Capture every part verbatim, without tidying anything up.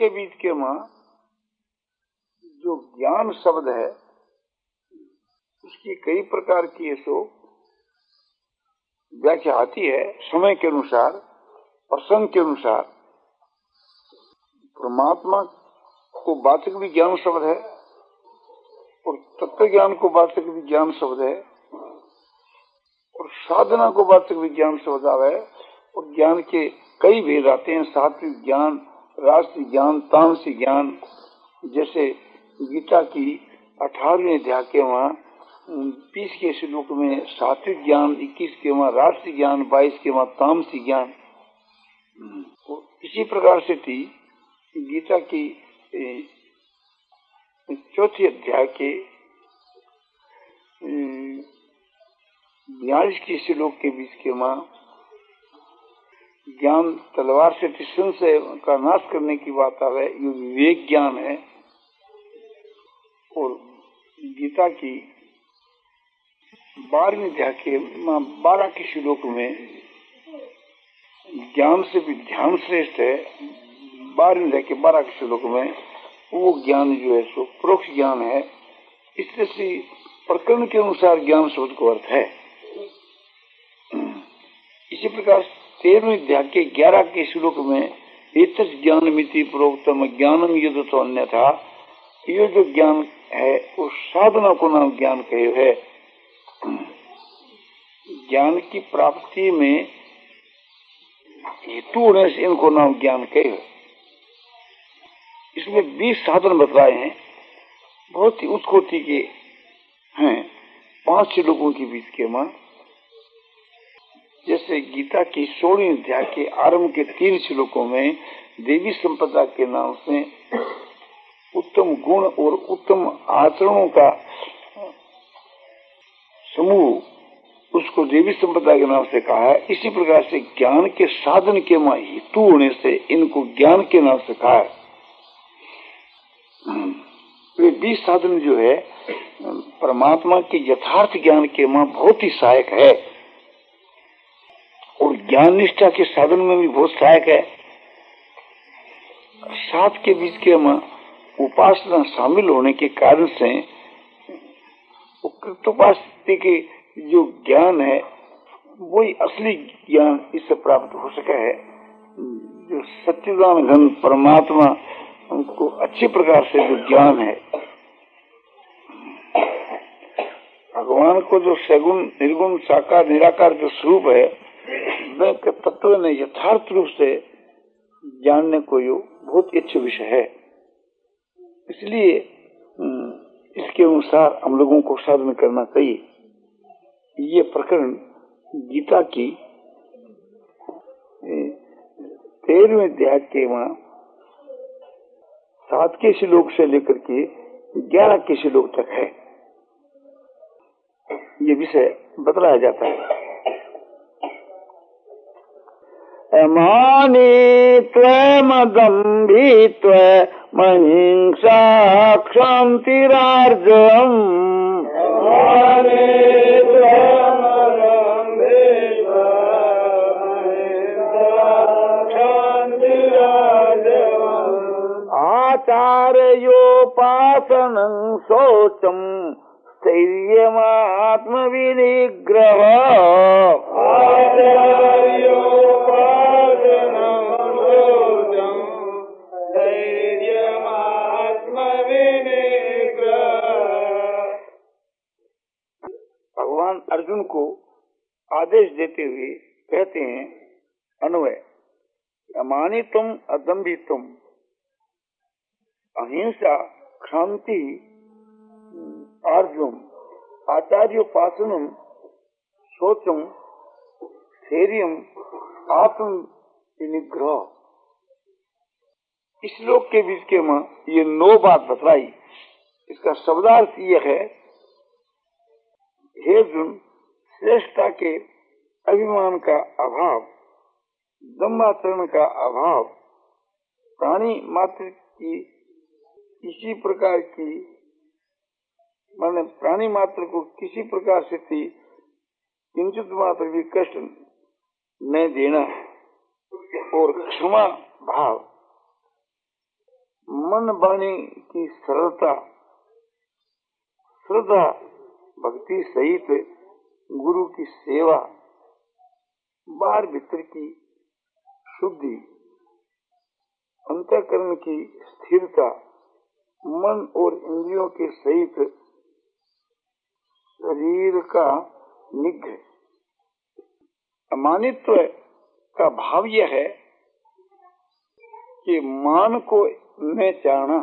के बीच के मां जो ज्ञान शब्द है उसकी कई प्रकार की ऐसो व्याख्या आती है समय के अनुसार, प्रसंग के अनुसार। परमात्मा को वाचक भी ज्ञान शब्द है और तत्व ज्ञान को वाचक भी ज्ञान शब्द है और साधना को वाचक भी ज्ञान शब्द आवे। और ज्ञान के कई भेद आते हैं, सात्विक ज्ञान, राष्ट्रीय ज्ञान, तामसिक ज्ञान। जैसे गीता की अठारहवें अध्याय के वहां बीस के श्लोक में सात्विक ज्ञान, इक्कीस के वहां राष्ट्रीय ज्ञान, बाईस के वहां तामसिक ज्ञान। इसी प्रकार से थी गीता की चौथे अध्याय के बयालीस के श्लोक के बीच के मां ज्ञान तलवार से संशय का नाश करने की बात आवे, ये विवेक ज्ञान है। और गीता की बारहवीं अध्याय के बारह के श्लोक में ज्ञान से भी ध्यान श्रेष्ठ है। बारहवीं अध्याय के बारह के श्लोक में वो ज्ञान जो है सो परोक्ष ज्ञान है। इस तरह से प्रकरण के अनुसार ज्ञान शब्द को अर्थ है। इसी प्रकार तेरहवीं अध्याय के ग्यारह के श्लोक में एतस् ज्ञान मिति प्रोक्तम ज्ञानम यद तो अन्य था, ये जो ज्ञान है वो साधना को नाम ज्ञान कहे है। ज्ञान की प्राप्ति में हेतु होने से इनको नाम ज्ञान कहे है। इसमें बीस साधन बतलाए हैं, बहुत ही उच्च कोटि के हैं, पांच श्लोकों के बीच के मां। जैसे गीता की सोलहवीं अध्याय के आरंभ के तीन श्लोकों में देवी संपदा के नाम से उत्तम गुण और उत्तम आचरणों का समूह, उसको देवी संपदा के नाम से कहा है। इसी प्रकार से ज्ञान के साधन के मां हेतु होने से इनको ज्ञान के नाम से कहा है। वे बीस साधन जो है परमात्मा के यथार्थ ज्ञान के मां बहुत ही सहायक है और ज्ञान निष्ठा के साधन में भी बहुत सहायक है। सात के बीच के मां उपासना शामिल होने के कारण से कृतोपास्य के जो ज्ञान है वही असली ज्ञान इससे प्राप्त हो सका है। जो सच्चिदानंद घन परमात्मा उनको अच्छी प्रकार से जो ज्ञान है, भगवान को जो सगुण निर्गुण साकार निराकार जो स्वरूप है वह के तत्व ने यथार्थ रूप से जानने को यो बहुत अच्छे विषय है। इसलिए इसके अनुसार हम लोगों को साधन करना चाहिए। ये प्रकरण गीता की तेरहवें अध्याय के वहां सात के श्लोक से लेकर के ग्यारह के श्लोक तक है, ये विषय बतलाया जाता है। अमानि त्वमदम्भि त्वमहिंसा क्षान्तिरार्जवम् आचार्योपासनं शौचम् स्थैर्यमात्मविनिग्रह भगवान अर्जुन को आदेश देते हुए कहते हैं अन्वय, अमानितुम अदम्भितुम अहिंसा क्षांति आर्जुम आचार्योपासनम शौचम स्थैर्यम आत्म निग्रह। इस श्लोक के बीच के मां ये नौ बात बतलाई। इसका शब्दार्थ यह है, हे अर्जुन, श्रेष्ठता के अभिमान का अभाव, दम्भाचरण का अभाव, प्राणी मात्र की किसी प्रकार की माने प्राणी मात्र को किसी प्रकार से थी किंचित मात्र भी कष्ट न देना और क्षमा भाव, मन वाणी की सरलता, श्रद्धा भक्ति सहित गुरु की सेवा, बाहर भीतर की शुद्धि, अंतःकरण की स्थिरता, मन और इंद्रियों के सहित शरीर का निग्रह। अमानित्व का भाव यह है कि मान को न चाहना,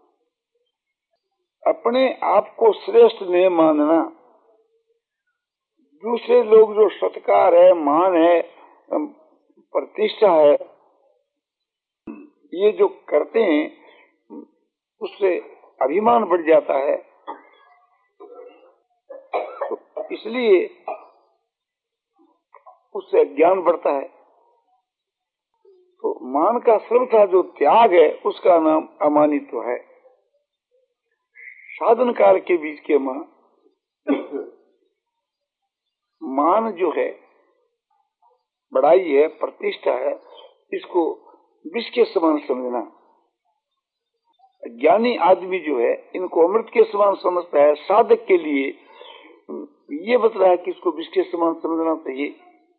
अपने आप को श्रेष्ठ न मानना, दूसरे लोग जो सत्कार है, मान है, प्रतिष्ठा है, ये जो करते हैं उससे अभिमान बढ़ जाता है। तो इसलिए उससे ज्ञान बढ़ता है। तो मान का श्रद्धा जो त्याग है उसका नाम अमानित्व है। साधन काल के बीच के मां मान जो है, बड़ाई है, प्रतिष्ठा है, इसको विष के समान समझना। ज्ञानी आदमी जो है इनको अमृत के समान समझता है। साधक के लिए ये बता रहा है कि इसको विष के समान समझना चाहिए।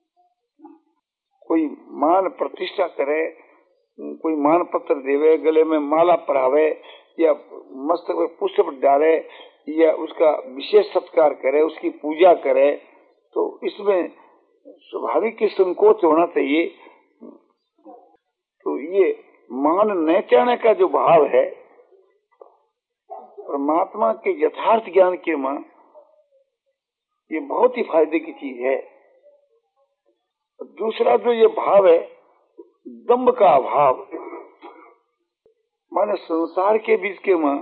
कोई मान प्रतिष्ठा करे, कोई मान पत्र देवे, गले में माला पहरावे या मस्तक में पुष्प डाले या उसका विशेष सत्कार करे, उसकी पूजा करे, तो इसमें स्वाभाविक ही संकोच होना चाहिए। तो ये मान न चाहने का जो भाव है परमात्मा के यथार्थ ज्ञान के मां, ये बहुत ही फायदे की चीज है। दूसरा जो ये भाव है दम्भ का अभाव, माने संसार के बीच के मां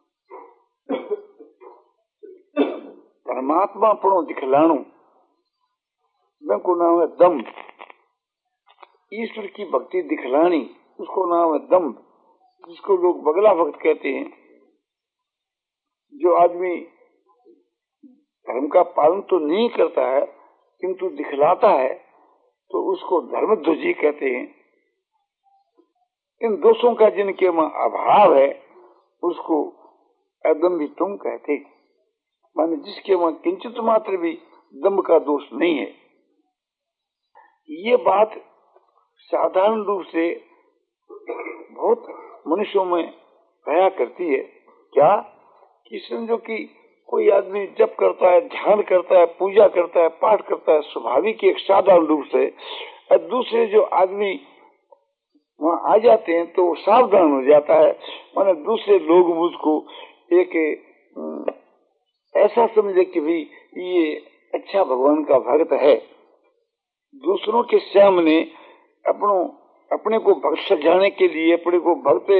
परमात्मा पड़ो दिखलाणु, को नाम है दम्भ। ईश्वर की भक्ति दिखलानी, उसको नाम है दम्भ, जिसको लोग बगला भक्त कहते हैं। जो आदमी धर्म का पालन तो नहीं करता है किंतु दिखलाता है तो उसको धर्मध्वजी कहते हैं। इन दोषों का जिनके में अभाव है उसको अदम्भी तुम कहते, माने जिसके में किंचित मात्र भी दम्भ का दोष नहीं है। ये बात साधारण रूप से बहुत मनुष्यों में भया करती है। क्या कि समझो कि कोई आदमी जप करता है, ध्यान करता है, पूजा करता है, पाठ करता है, स्वाभाविक एक साधारण रूप से, और दूसरे जो आदमी वहाँ आ जाते हैं तो सावधान हो जाता है। माने दूसरे लोग मुझको एक ऐसा समझे कि भाई ये अच्छा भगवान का भक्त है। दूसरों के सामने अपनों अपने को भक्त सजाने के लिए, अपने को भक्त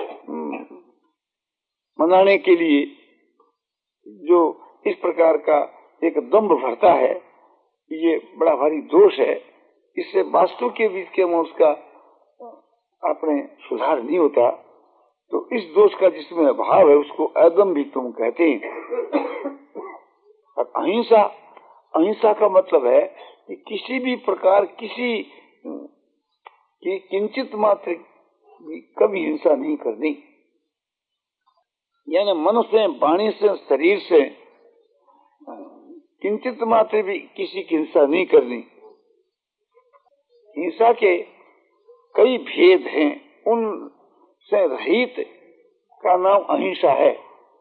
मनाने के लिए जो इस प्रकार का एक दम्भ भरता है, ये बड़ा भारी दोष है। इससे वास्तव के बीच के में उसका अपने सुधार नहीं होता। तो इस दोष का जिसमें अभाव है उसको अदम्भी तुम कहते हैं। और अहिंसा, अहिंसा का मतलब है कि किसी भी प्रकार किसी की किंचित मात्र कभी हिंसा नहीं करनी, यानी मन से, वाणी से, शरीर से किंचित मात्र भी किसी की हिंसा नहीं करनी। हिंसा के कई भेद हैं, उनसे रहित का नाम अहिंसा है।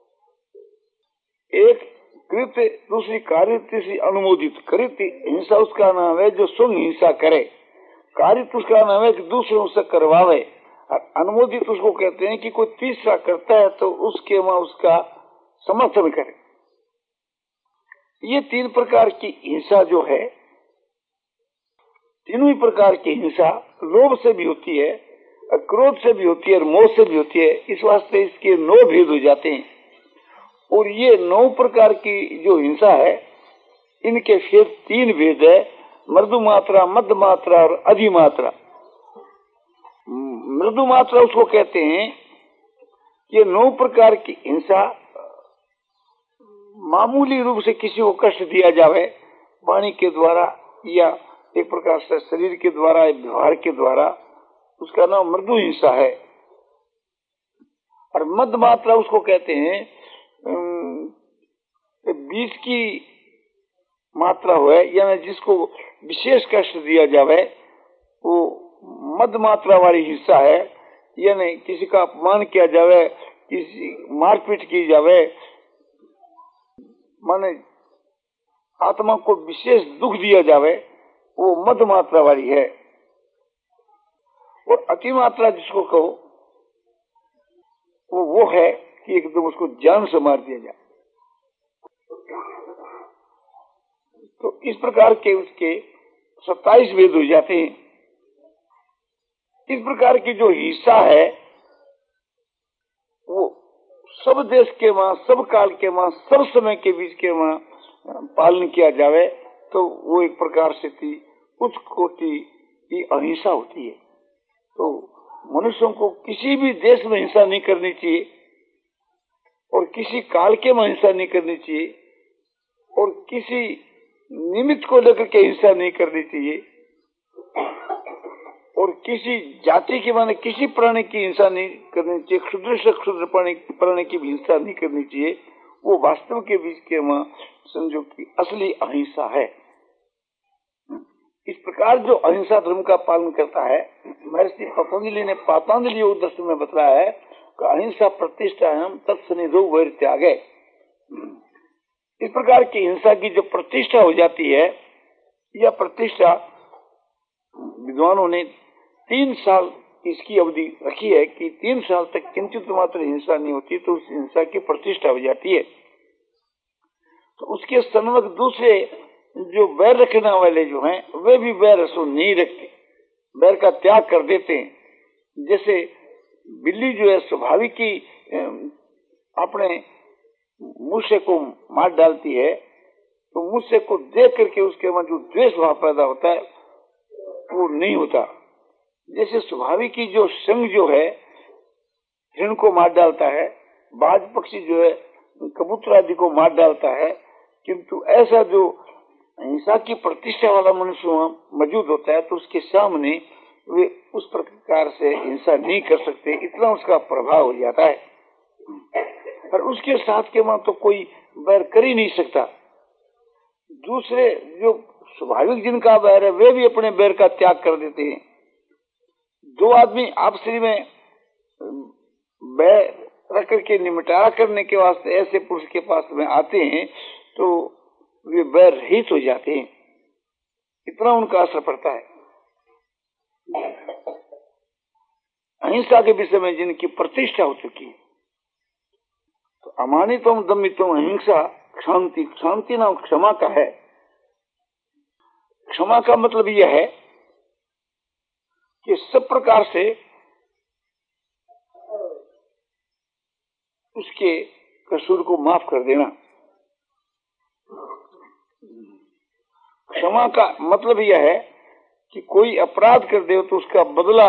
एक कृत, दूसरी कार्य, तीसरी अनुमोदित। कृत हिंसा उसका नाम है जो स्वयं हिंसा करे, कार्य उसका नाम है कि दूसरों से करवावे, और अनुमोदित उसको कहते हैं कि कोई तीसरा करता है तो उसके वहां उसका समर्थन करे। ये तीन प्रकार की हिंसा जो है, तीनों ही प्रकार की हिंसा लोभ से भी होती है, क्रोध से भी होती है और मोह से भी होती है। इस वास्ते इसके नौ भेद हो जाते हैं। और ये नौ प्रकार की जो हिंसा है इनके फिर तीन भेद है, मृदु मात्रा, मध्य मात्रा और अधिमात्रा। मृदु मात्रा उसको कहते हैं, ये नौ प्रकार की हिंसा मामूली रूप से किसी को कष्ट दिया जावे, वाणी के द्वारा या एक प्रकार से शरीर के द्वारा, व्यवहार के द्वारा, उसका नाम मृदु हिंसा है। और मध्य मात्रा उसको कहते हैं बीच की मात्रा हुए, यानी जिसको विशेष कष्ट दिया जावे वो मध्य मात्रा वाली हिस्सा है। यानी किसी का अपमान किया जावे, किसी मारपीट की जावे, माने आत्मा को विशेष दुख दिया जावे, वो मध्य मात्रा वाली है। और अति मात्रा जिसको कहो वो वो है कि एकदम उसको जान से मार दिया जाए। तो इस प्रकार के उसके सत्ताईस वेद हो जाते हैं। इस प्रकार की जो हिस्सा है वो सब देश के वहां, सब काल के वहां, सब समय के बीच के वहां पालन किया जावे तो वो एक प्रकार से थी उच्च कोटि की अहिंसा होती है। तो मनुष्यों को किसी भी देश में हिंसा नहीं करनी चाहिए और किसी काल के में हिंसा नहीं करनी चाहिए और किसी निमित्त को लेकर के हिंसा नहीं करनी चाहिए और किसी जाति के माने किसी प्राणी की हिंसा नहीं करनी चाहिए, क्षुद्र से क्षुद्र प्राणी प्राणी की भी हिंसा नहीं करनी चाहिए। वो वास्तव के बीच के वहां समझो की असली अहिंसा है। इस प्रकार जो अहिंसा धर्म का पालन करता है, महर्षि पतंजलि ने पातंजलि योग दर्शन में बताया है कि अहिंसा प्रतिष्ठा हम तत्सनिधो वैर त्यागे। इस प्रकार की हिंसा की जो प्रतिष्ठा हो जाती है, यह प्रतिष्ठा विद्वानों ने तीन साल इसकी अवधि रखी है कि तीन साल तक किंचित मात्र हिंसा नहीं होती तो उस हिंसा की प्रतिष्ठा हो जाती है। तो उसके सन्मुख दूसरे जो बैर रखने वाले जो हैं वे भी बैर रसो नहीं रखते, बैर का त्याग कर देते हैं। जैसे बिल्ली जो है स्वाभाविक ही अपने मूसे को मार डालती है, तो मूसे को देख करके उसके मन जो द्वेष भाव पैदा होता है वो नहीं होता। जैसे स्वाभाविक ही जो संग जो है हिरण को मार डालता है, बाज पक्षी जो है कबूतर आदि को मार डालता है, किंतु ऐसा जो हिंसा की प्रतिष्ठा वाला मनुष्य मौजूद होता है तो उसके सामने वे उस प्रकार से हिंसा नहीं कर सकते, इतना उसका प्रभाव हो जाता है। पर उसके साथ के वहां तो कोई बैर कर ही नहीं सकता। दूसरे जो स्वाभाविक जिनका बैर है वे भी अपने बैर का त्याग कर देते हैं। दो आदमी आपसी में बैर रख करके निपटारा करने के वास्ते ऐसे पुरुष के पास में आते हैं तो वे बैर रहित हो जाते हैं, इतना उनका असर पड़ता है। अहिंसा के विषय में जिनकी प्रतिष्ठा हो चुकी है, तो अमानितम दमितम अहिंसा शांति, शांति नाम क्षमा का है। क्षमा का मतलब यह है कि सब प्रकार से उसके कसूर को माफ कर देना। क्षमा का मतलब यह है कि कोई अपराध कर दे तो उसका बदला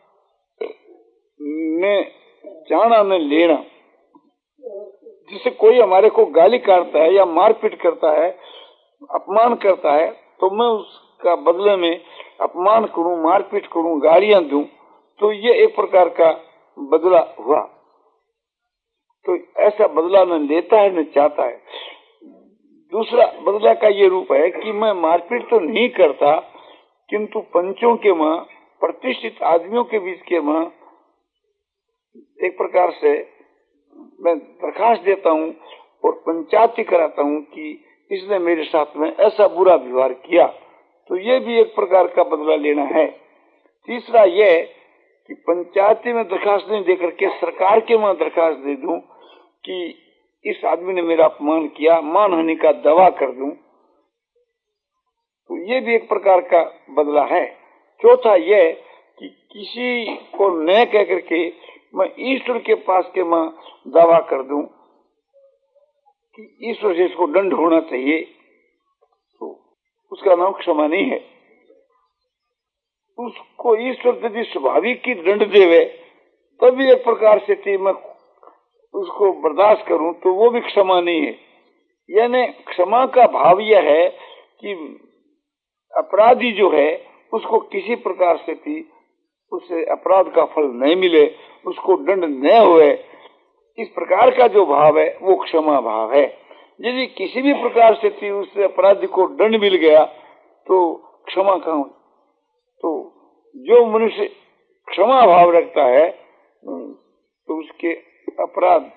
में जाना न लेना। जिससे कोई हमारे को गाली काटता है या मारपीट करता है, अपमान करता है, तो मैं उसका बदले में अपमान करूं, मारपीट करूं, गालियां दूं, तो ये एक प्रकार का बदला हुआ। तो ऐसा बदला न लेता है न चाहता है। दूसरा बदला का ये रूप है कि मैं मारपीट तो नहीं करता, किंतु पंचों के मां, प्रतिष्ठित आदमियों के बीच के मां एक प्रकार से मैं दरखास्त देता हूं और पंचायती कराता हूं कि इसने मेरे साथ में ऐसा बुरा व्यवहार किया, तो ये भी एक प्रकार का बदला लेना है। तीसरा यह कि पंचायती में दरखास्त नहीं देकर के सरकार के में दरखास्त दे दूं कि इस आदमी ने मेरा अपमान किया, मानहानि का दावा कर दूं, तो ये भी एक प्रकार का बदला है। चौथा यह कि किसी को न कह करके मैं ईश्वर के पास के मैं दावा कर दूं कि ईश्वर से इसको दंड होना चाहिए, तो उसका नाम क्षमा नहीं है। उसको ईश्वर यदि स्वाभाविक की दंड देवे तभी एक प्रकार से थी मैं उसको बर्दाश्त करूं, तो वो भी क्षमा नहीं है। यानी क्षमा का भाव यह है कि अपराधी जो है उसको किसी प्रकार से थी उससे अपराध का फल नहीं मिले, उसको दंड न हुए, इस प्रकार का जो भाव है वो क्षमा भाव है। यदि किसी भी प्रकार से थी उस अपराधी को दंड मिल गया तो क्षमा कहाँ? तो जो मनुष्य क्षमा भाव रखता है तो उसके अपराध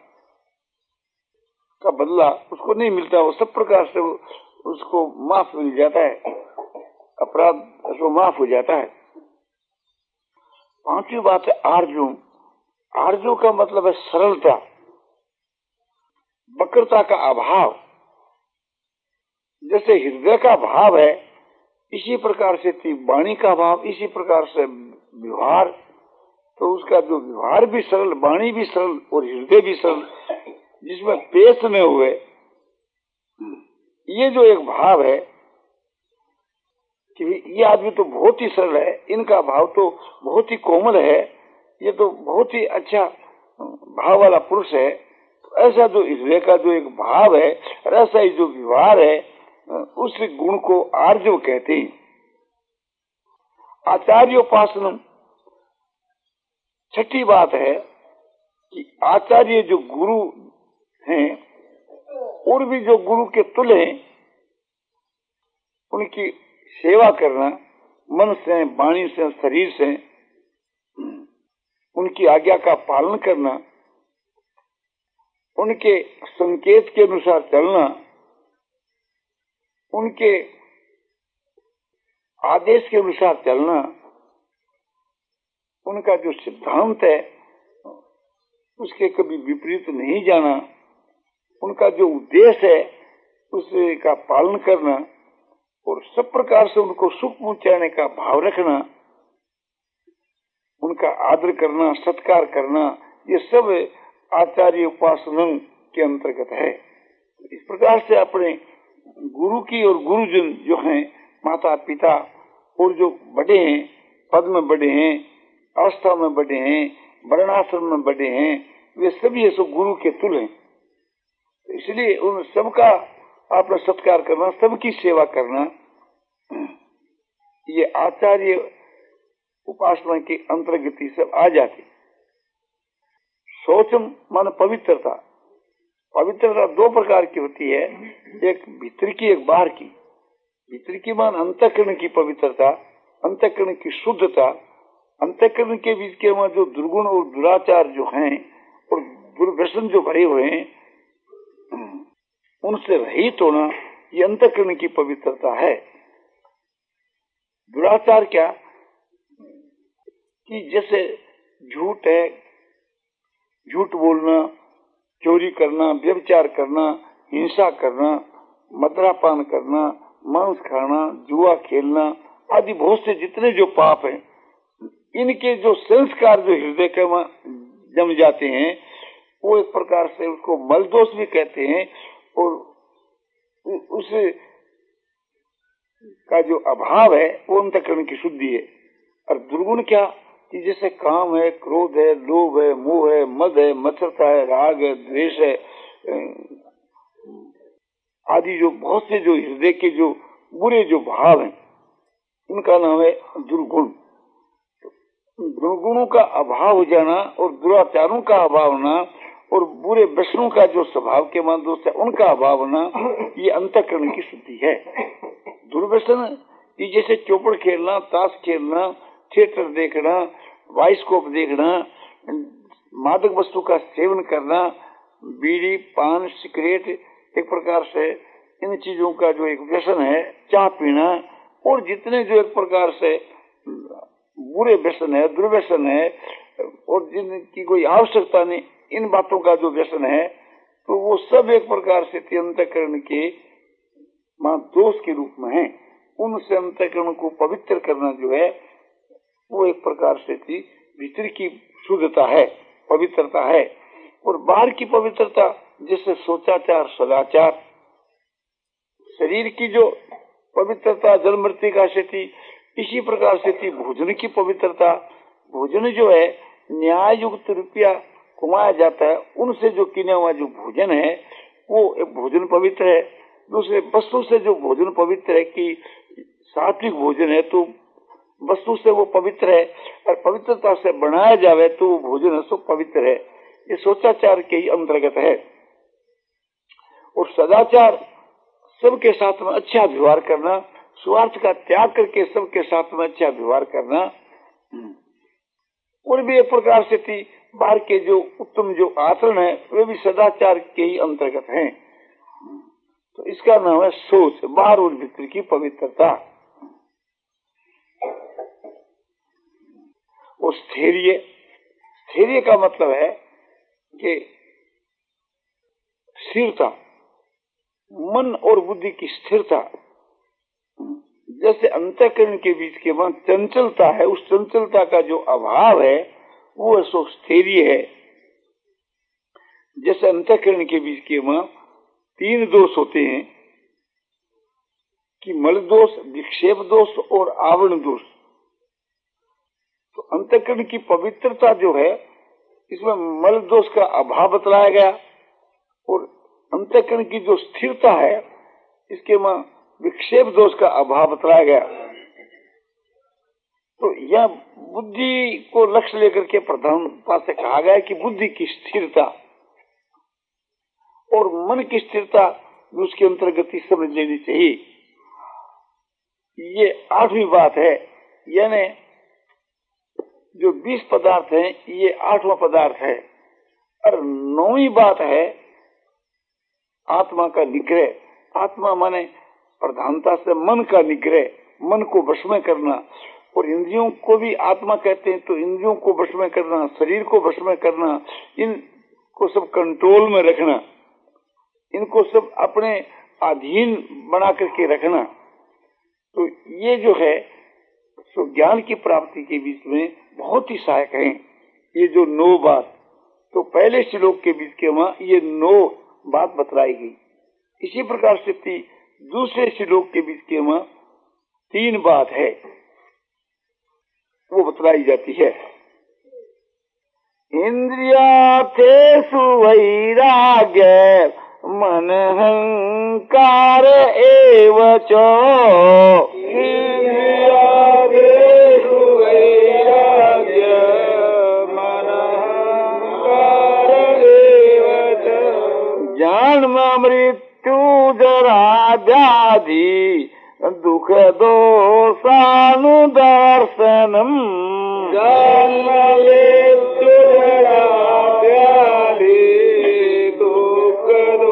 का बदला उसको नहीं मिलता, वो सब प्रकार से वो उसको माफ मिल जाता है, अपराध उसको माफ हो जाता है। पांचवी बात है आर्जू। आर्जू का मतलब है सरलता, वक्रता का अभाव। जैसे हृदय का भाव है इसी प्रकार से थी वाणी का भाव, इसी प्रकार से व्यवहार। तो उसका जो व्यवहार भी सरल, वाणी भी सरल और हृदय भी सरल, जिसमें पेश में हुए ये जो एक भाव है कि ये आदमी तो बहुत ही सरल है, इनका भाव तो बहुत ही कोमल है, ये तो बहुत ही अच्छा भाव वाला पुरुष है। ऐसा जो हृदय का जो एक भाव है और ऐसा ही जो व्यवहार है उस गुण को आर्जव कहते हैं। आचार्योपासनम, छठी बात है कि आचार्य जो गुरु हैं और भी जो गुरु के तुल्य हैं उनकी सेवा करना, मन से, वाणी से, शरीर से उनकी आज्ञा का पालन करना, उनके संकेत के अनुसार चलना, उनके आदेश के अनुसार चलना, उनका जो सिद्धांत है उसके कभी विपरीत नहीं जाना, उनका जो उद्देश्य है उसका पालन करना और सब प्रकार से उनको सुख पहुंचाने का भाव रखना, उनका आदर करना, सत्कार करना, ये सब आचार्य उपासना के अंतर्गत है। इस प्रकार से अपने गुरु की और गुरुजन जो हैं, माता पिता और जो बड़े हैं, पद में बड़े हैं, अवस्था में बड़े हैं, वर्णाश्रम में बड़े हैं, वे सभी ये सब गुरु के तुल्य हैं। इसलिए उन सबका अपना सत्कार करना, सबकी सेवा करना, ये आचार्य उपासना के अंतर्गत ही सब आ जाती। शौचम मान पवित्रता। पवित्रता दो प्रकार की होती है, एक भीतर की, एक बाहर की। भीतर की मान अंतःकरण की पवित्रता, अंतःकरण की शुद्धता। अंतःकरण के बीच के वहां जो दुर्गुण और दुराचार जो हैं और दुर्व्यसन जो भरे हुए हैं उनसे रहित होना, ये अंतःकरण की पवित्रता है। दुराचार क्या कि जैसे झूठ है, झूठ बोलना, चोरी करना, व्यभिचार करना, हिंसा करना, मदिरापान करना, मांस खाना, जुआ खेलना आदि बहुत से जितने जो पाप हैं, इनके जो संस्कार जो हृदय के जम जाते हैं वो एक प्रकार से उसको मलदोष भी कहते हैं और उस का जो अभाव है वो अंतःकरण की शुद्धि है। और दुर्गुण क्या कि जैसे काम है, क्रोध है, लोभ है, मोह है, मद है, मत्सरता है, राग है, द्वेष है आदि जो बहुत से जो हृदय के जो बुरे जो भाव हैं उनका नाम है दुर्गुण। दुर्गुणों का अभाव हो जाना और दुराचारों का अभाव होना और बुरे व्यसनों का जो स्वभाव के मान दोष है उनका अभाव होना, ये अंतःकरण की शुद्धि है। दुर्व्यसन ये जैसे चौपड़ खेलना, ताश खेलना, थिएटर देखना, बाइस्कोप देखना, मादक वस्तु का सेवन करना, बीड़ी, पान, सिगरेट, एक प्रकार से इन चीजों का जो एक व्यसन है, चाय पीना और जितने जो एक प्रकार से बुरे व्यसन है, दुर्व्यसन है और जिनकी कोई आवश्यकता नहीं, इन बातों का जो व्यसन है तो वो सब एक प्रकार से अंतःकरण के दोष के रूप में है। उनसे अंतःकरण को पवित्र करना जो है वो एक प्रकार से थी भीतर की शुद्धता है, पवित्रता है। और बाहर की पवित्रता जैसे सोचाचार, सदाचार, शरीर की जो पवित्रता जल मृत्तिका से थी, इसी प्रकार से थी भोजन की पवित्रता। भोजन जो है न्याय युक्त रुपया कमाया जाता है, उनसे जो किने हुआ जो भोजन है वो एक भोजन पवित्र है। दूसरे वस्तु से जो भोजन पवित्र है कि सात्विक भोजन है तो वस्तु से वो पवित्र है और पवित्रता से बनाया जावे तो वो भोजन है सो पवित्र है। ये सोचाचार के ही अंतर्गत है। और सदाचार सबके साथ में अच्छा व्यवहार करना, स्वार्थ का त्याग करके सबके साथ में अच्छा व्यवहार करना, और भी एक प्रकार से थी बाहर के जो उत्तम जो आचरण है वे भी सदाचार के ही अंतर्गत हैं। तो इसका नाम है सोच, बाहर और भीतर की पवित्रता। और स्थैर्य, स्थैर्य का मतलब है कि स्थिरता, मन और बुद्धि की स्थिरता। जैसे अंतःकरण के बीच के वहां चंचलता है, उस चंचलता का जो अभाव है वो सो स्थैर्य है। जैसे अंतःकरण के बीच के वहां तीन दोष होते हैं कि मल दोष, विक्षेप दोष और आवरण दोष। तो अंतःकरण की पवित्रता जो है इसमें मल दोष का अभाव बतलाया गया, और अंतःकरण की जो स्थिरता है इसके वहां विक्षेप दोष का अभाव बतलाया गया। तो यह बुद्धि को लक्ष्य लेकर के प्रधानता से कहा गया कि बुद्धि की स्थिरता और मन की स्थिरता उसके अंतर्गत ही समझ लेनी चाहिए। ये आठवीं बात है, यानी जो बीस पदार्थ हैं ये आठवां पदार्थ है। और नौवीं बात है आत्मा का निग्रह। आत्मा माने प्रधानता से मन का निग्रह, मन को वश में करना। और इंद्रियों को भी आत्मा कहते हैं, तो इंद्रियों को वश में करना, शरीर को वश में करना, इनको सब कंट्रोल में रखना, इनको सब अपने अधीन बना करके रखना। तो ये जो है सो ज्ञान की प्राप्ति के बीच में बहुत ही सहायक है। ये जो नौ बात, तो पहले श्लोक के बीच के वहां ये नौ बात बतलाई गई। इसी प्रकार से दूसरे श्लोक के बीच के वहां तीन बात है वो बतलाई जाती है। इंद्रियार्थेषु वैराग्य मन अहंकार एव च। इंद्रियार्थेषु वैराग्य मन अहंकार एव च। जन्म मृत्यु जरा व्याधि दुख दोषानुदर्शनम। जन्म मृत्यु जरा व्याधि दुख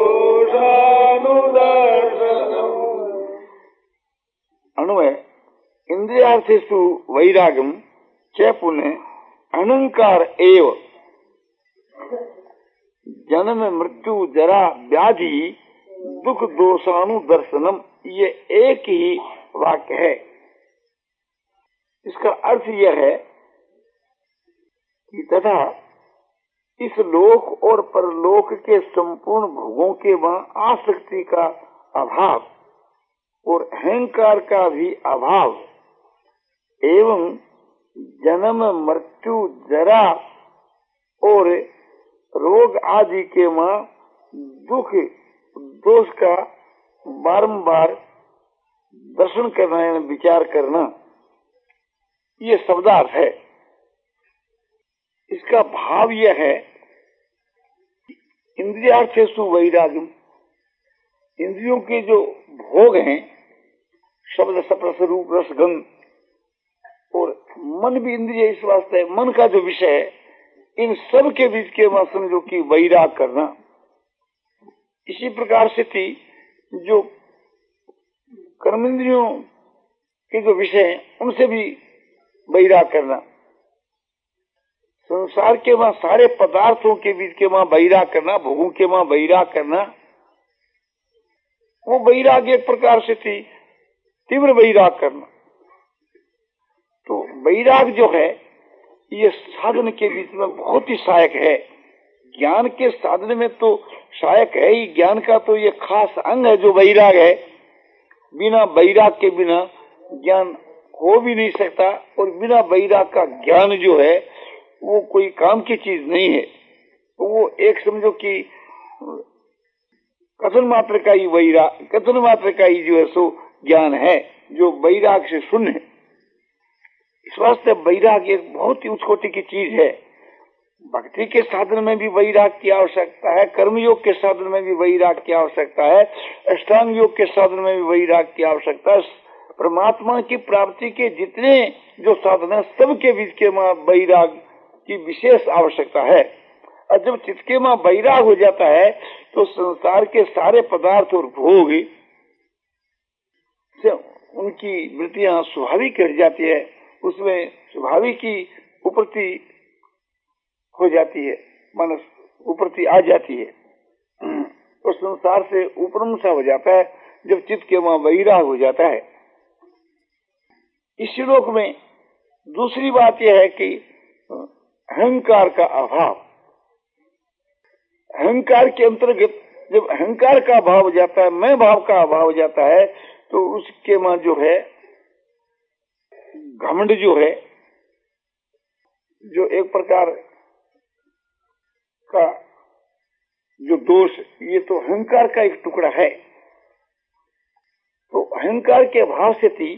दोषानुदर्शनम। अन्वय इंद्रियार्थेषु वैराग्यम च पुनः अहंकार एव। जन्म मृत्यु जरा व्याधि दुख दोषानुदर्शनम, ये एक ही वाक्य है। इसका अर्थ यह है कि तथा इस लोक और परलोक के संपूर्ण भोगों के वहां आसक्ति का अभाव और अहंकार का भी अभाव एवं जन्म मृत्यु जरा और रोग आदि के वहां दुख दोष का बारंबार दर्शन करना या विचार करना, ये शब्दार्थ है। इसका भाव यह है इंद्रियार्थेषु वैराग्यम, इंद्रियों के जो भोग हैं शब्द स्पर्श रूप रस गंध, और मन भी इंद्रिय इस वास्ते मन का जो विषय है, इन सब के बीच के वहां समझो कि वैराग करना। इसी प्रकार से थी जो कर्मेंद्रियों के जो विषय हैं उनसे भी वैराग करना। संसार के वहां सारे पदार्थों के बीच के वहां वैराग करना, भोगों के वहां वैराग करना, वो वैराग एक प्रकार से थी तीव्र वैराग करना। तो वैराग जो है ये साधन के बीच में बहुत ही सहायक है। ज्ञान के साधन में तो सहायक है ही, ज्ञान का तो ये खास अंग है जो वैराग है। बिना वैराग के बिना ज्ञान हो भी नहीं सकता, और बिना वैराग का ज्ञान जो है वो कोई काम की चीज नहीं है। तो वो एक समझो कि कथन मात्र का ही वैराग, कथन मात्र का ही जो है सो ज्ञान है जो वैराग से शून्य है। इस वास्ते वैराग एक बहुत ही उच्च कोटि की चीज है। भक्ति के साधन में भी वैराग की आवश्यकता है, कर्मयोग के साधन में भी वैराग की आवश्यकता है, अष्टांग योग के साधन में भी वैराग की आवश्यकता है। परमात्मा की प्राप्ति के जितने जो साधन है सबके बीच के मां वैराग की विशेष आवश्यकता है। और जब चित्त के मां वैराग हो जाता है तो संसार के सारे पदार्थ और भोग से उनकी वृत्तियां स्वाभाविक हट जाती है, उसमें स्वाभाविक की उपरति हो जाती है, मन उपरति आ जाती है तो संसार से उपरम सा हो जाता है जब चित्त के वहां वैराग हो जाता है। इस श्लोक में दूसरी बात यह है कि अहंकार का अभाव, अहंकार के अंतर्गत जब अहंकार का अभाव हो जाता है, मैं भाव का अभाव हो जाता है, तो उसके वहां जो है घमंड जो है, जो एक प्रकार का जो दोष, ये तो अहंकार का एक टुकड़ा है। तो अहंकार के अभाव से थी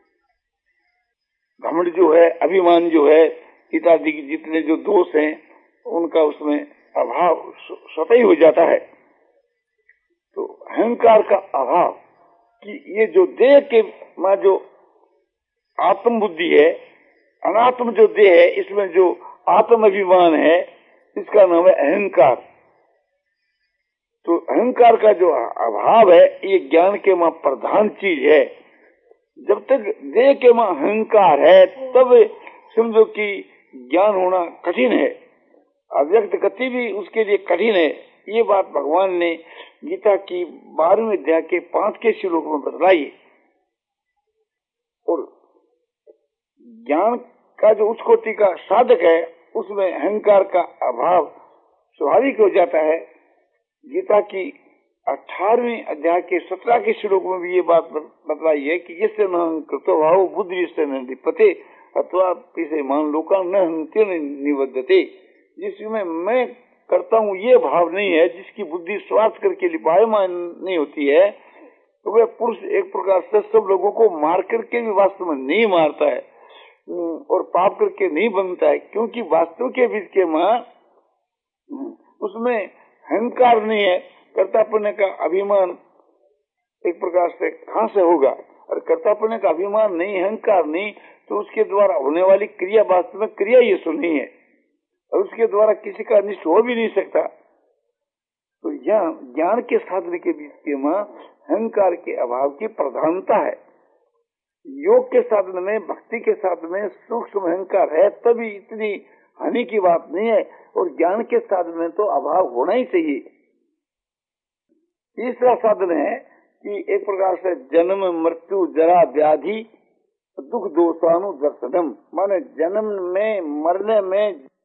घमंड जो है, अभिमान जो है, इत्यादि जितने जो दोष हैं उनका उसमें अभाव स्वतः ही हो जाता है। तो अहंकार का अभाव कि ये जो देह के में जो आत्म बुद्धि है, अनात्म जो देह है, इसमें जो आत्म अभिमान है, इसका नाम है अहंकार। तो अहंकार का जो अभाव है ये ज्ञान के मां प्रधान चीज है। जब तक देह के मां अहंकार है तब समझो कि ज्ञान होना कठिन है, अव्यक्त गति भी उसके लिए कठिन है। ये बात भगवान ने गीता की बारहवीं अध्याय के पांच के श्लोक में बतलाई। और ज्ञान का जो उच्च कोटि का साधक है उसमें अहंकार का अभाव स्वाभाविक हो जाता है। गीता की अठारहवीं अध्याय के सत्रह के श्लोक में भी ये बात बतलाई है कि जिससे न कृतो भाव बुद्धि से न लिपते अथवा पिसे मान लोका न हंत्य निबद्धते, जिसमें मैं करता हूँ ये भाव नहीं है, जिसकी बुद्धि स्वार्थ करके लिपायमान नहीं होती है, तो वह पुरुष एक प्रकार से सब लोगों को मार करके भी वास्तव में नहीं मारता है और पाप करके नहीं बनता है, क्योंकि वास्तव के बीच के मां उसमें अहंकार नहीं है। कर्तापने का अभिमान एक प्रकार से कहां से होगा, और कर्तापने का अभिमान नहीं, अहंकार नहीं, तो उसके द्वारा होने वाली क्रिया वास्तव में क्रिया ये सो नहीं है और उसके द्वारा किसी का अनिष्ट हो भी नहीं सकता। तो यह ज्ञान के साधन के बीच के मां अहंकार के अभाव की प्रधानता है। योग के साधन में, भक्ति के साधन में सूक्ष्म अहंकार है तभी इतनी हानि की बात नहीं है, और ज्ञान के साधन में तो अभाव होना ही चाहिए। तीसरा साधन है कि एक प्रकार से जन्म मृत्यु जरा व्याधि दुख दोषानु दर्शनम, माने जन्म में, मरने में,